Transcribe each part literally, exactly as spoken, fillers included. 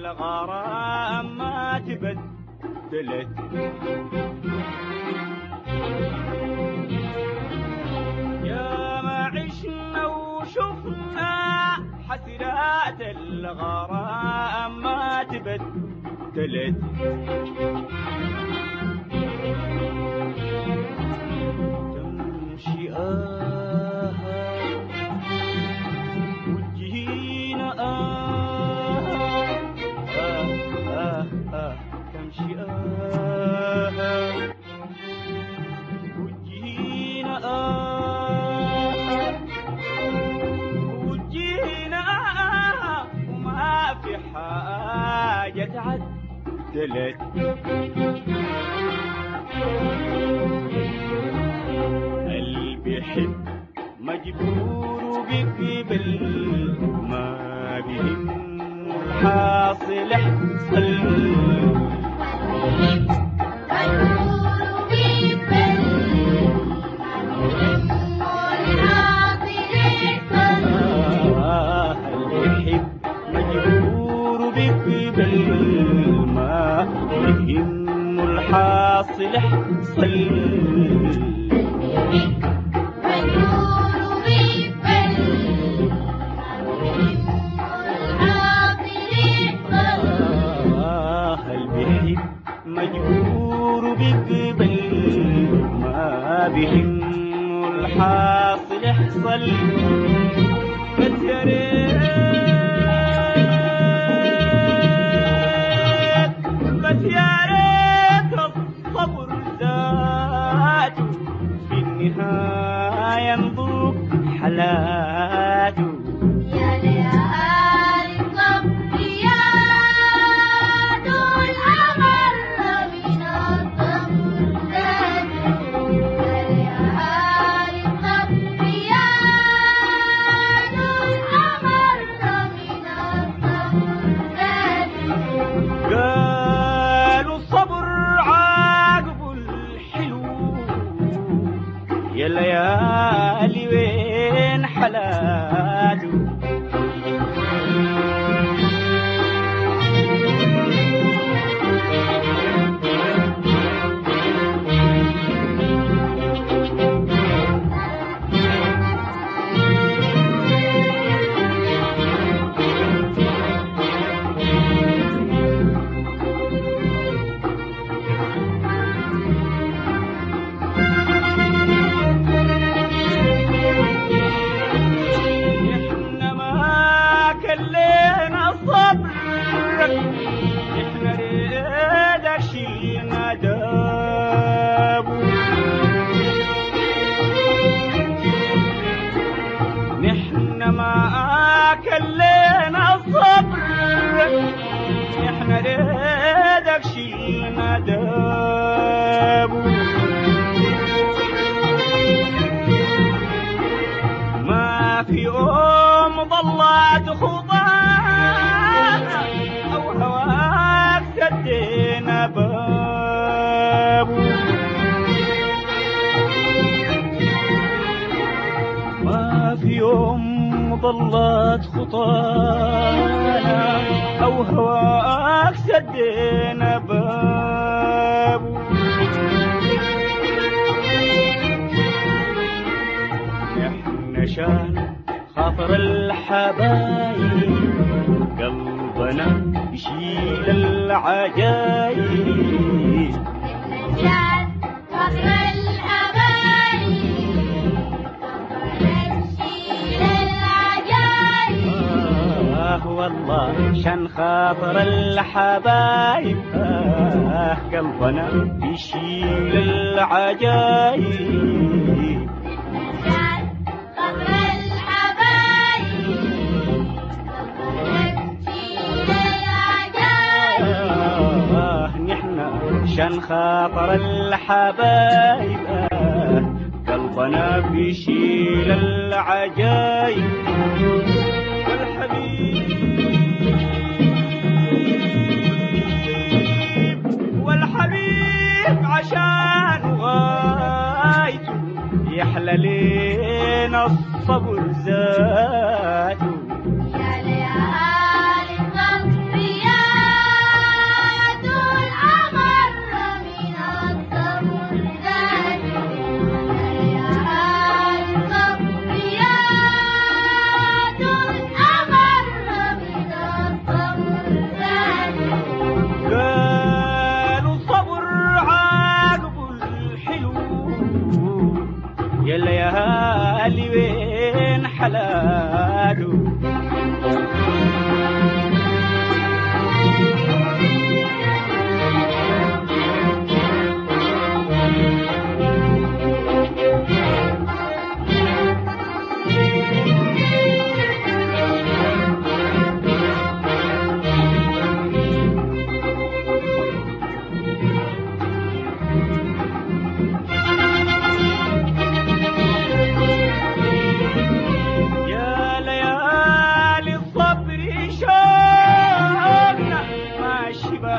الغرام ما تبدلت يا ما عشنا وشفنا حسرات الغرام ما تبدلت تمشي آه وجهينا آه آه آه آه تمشي آه وجهينا آه وجهينا آه وما في حاجة تعدلت قلبي حب مجبور بقبل ما بهم حاصل احصل الحاصل احصل مجبور بقبل ما بهم الحاصل احصل بس يا ريت بس يا ريت الصبر ذاته في النهاية نذوق حلاته يا ليالي الصبر يا دول أمر من الصبر ذاته يا ليالي الصبر يا دول أمر من الصبر ذاته قالوا الصبر عاقبه الحلو يا ليالي وين حلاته احنا ريدك شيلنا دابو نحن ما كلينا الصبر احنا ريدك شيلنا دابو ما في يوم ضلت خطانا أو هواك سدينا بابو ما في يوم ضلت خطانا أو هواك سدينا بابو احنا شان خاطر الحبايب قلبنا يشيل العجايب شان خاطر الحبايب قلبنا يشيل العجايب آه والله شان خاطر الحبايب آه قلبنا يشيل العجايب شان خاطر الحبايب آه قلبنا بيشيل العجايب والحبيب والحبيب عشان غايته يحلى لينا الصبر ذاته يا ليالي الصبر يا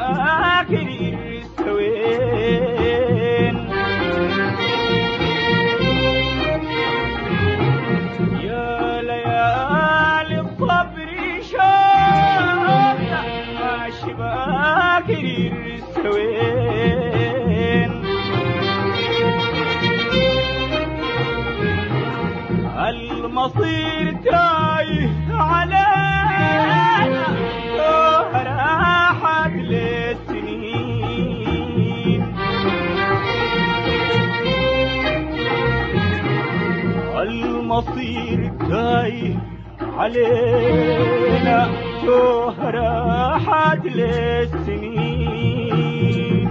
فاكر السوين يا ليالي الصبر شوقنا ماشي باكر السوين المصير تايه علينا راحت للسنين المصير تايه علينا راحت للسنين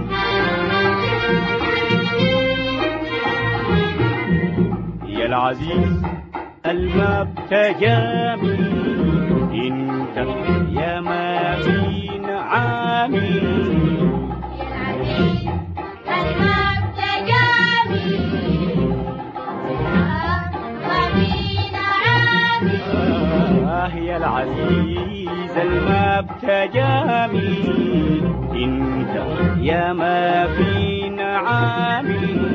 يا العزيز الماب تجامل انت يا ما فينا عامل الماب تجامل ما فينا عامل آه يا العزيز الماب تجامل انت يا ما فينا عامل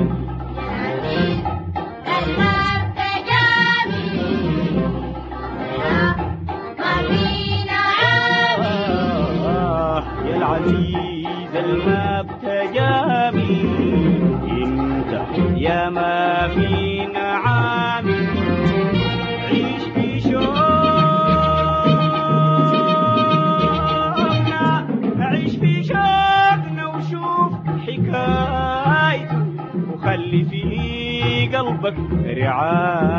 العزيز الماب تجامل انت يا ما فينا عامل عيش في شوقنا عيش في شوقنا وشوف حكايته وخلي في قلبك رعاية